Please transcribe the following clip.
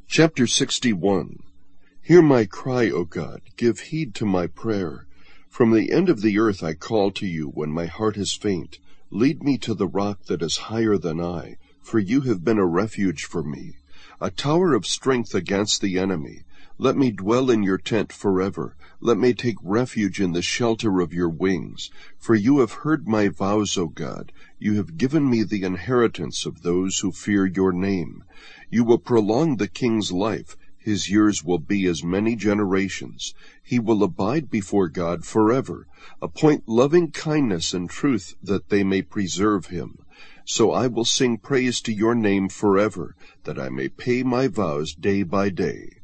Chapter 61. Hear my cry, O God, give heed to my prayer. From the end of the earth I call to you when my heart is faint. Lead me to the rock that is higher than I, for you have been a refuge for me, a tower of strength against the enemy. Let me dwell in your tent forever. Let me take refuge in the shelter of your wings. For you have heard my vows, O God. You have given me the inheritance of those who fear your name. You will prolong the king's life. His years will be as many generations. He will abide before God forever. Appoint loving kindness and truth that they may preserve him. So I will sing praise to your name forever, that I may pay my vows day by day.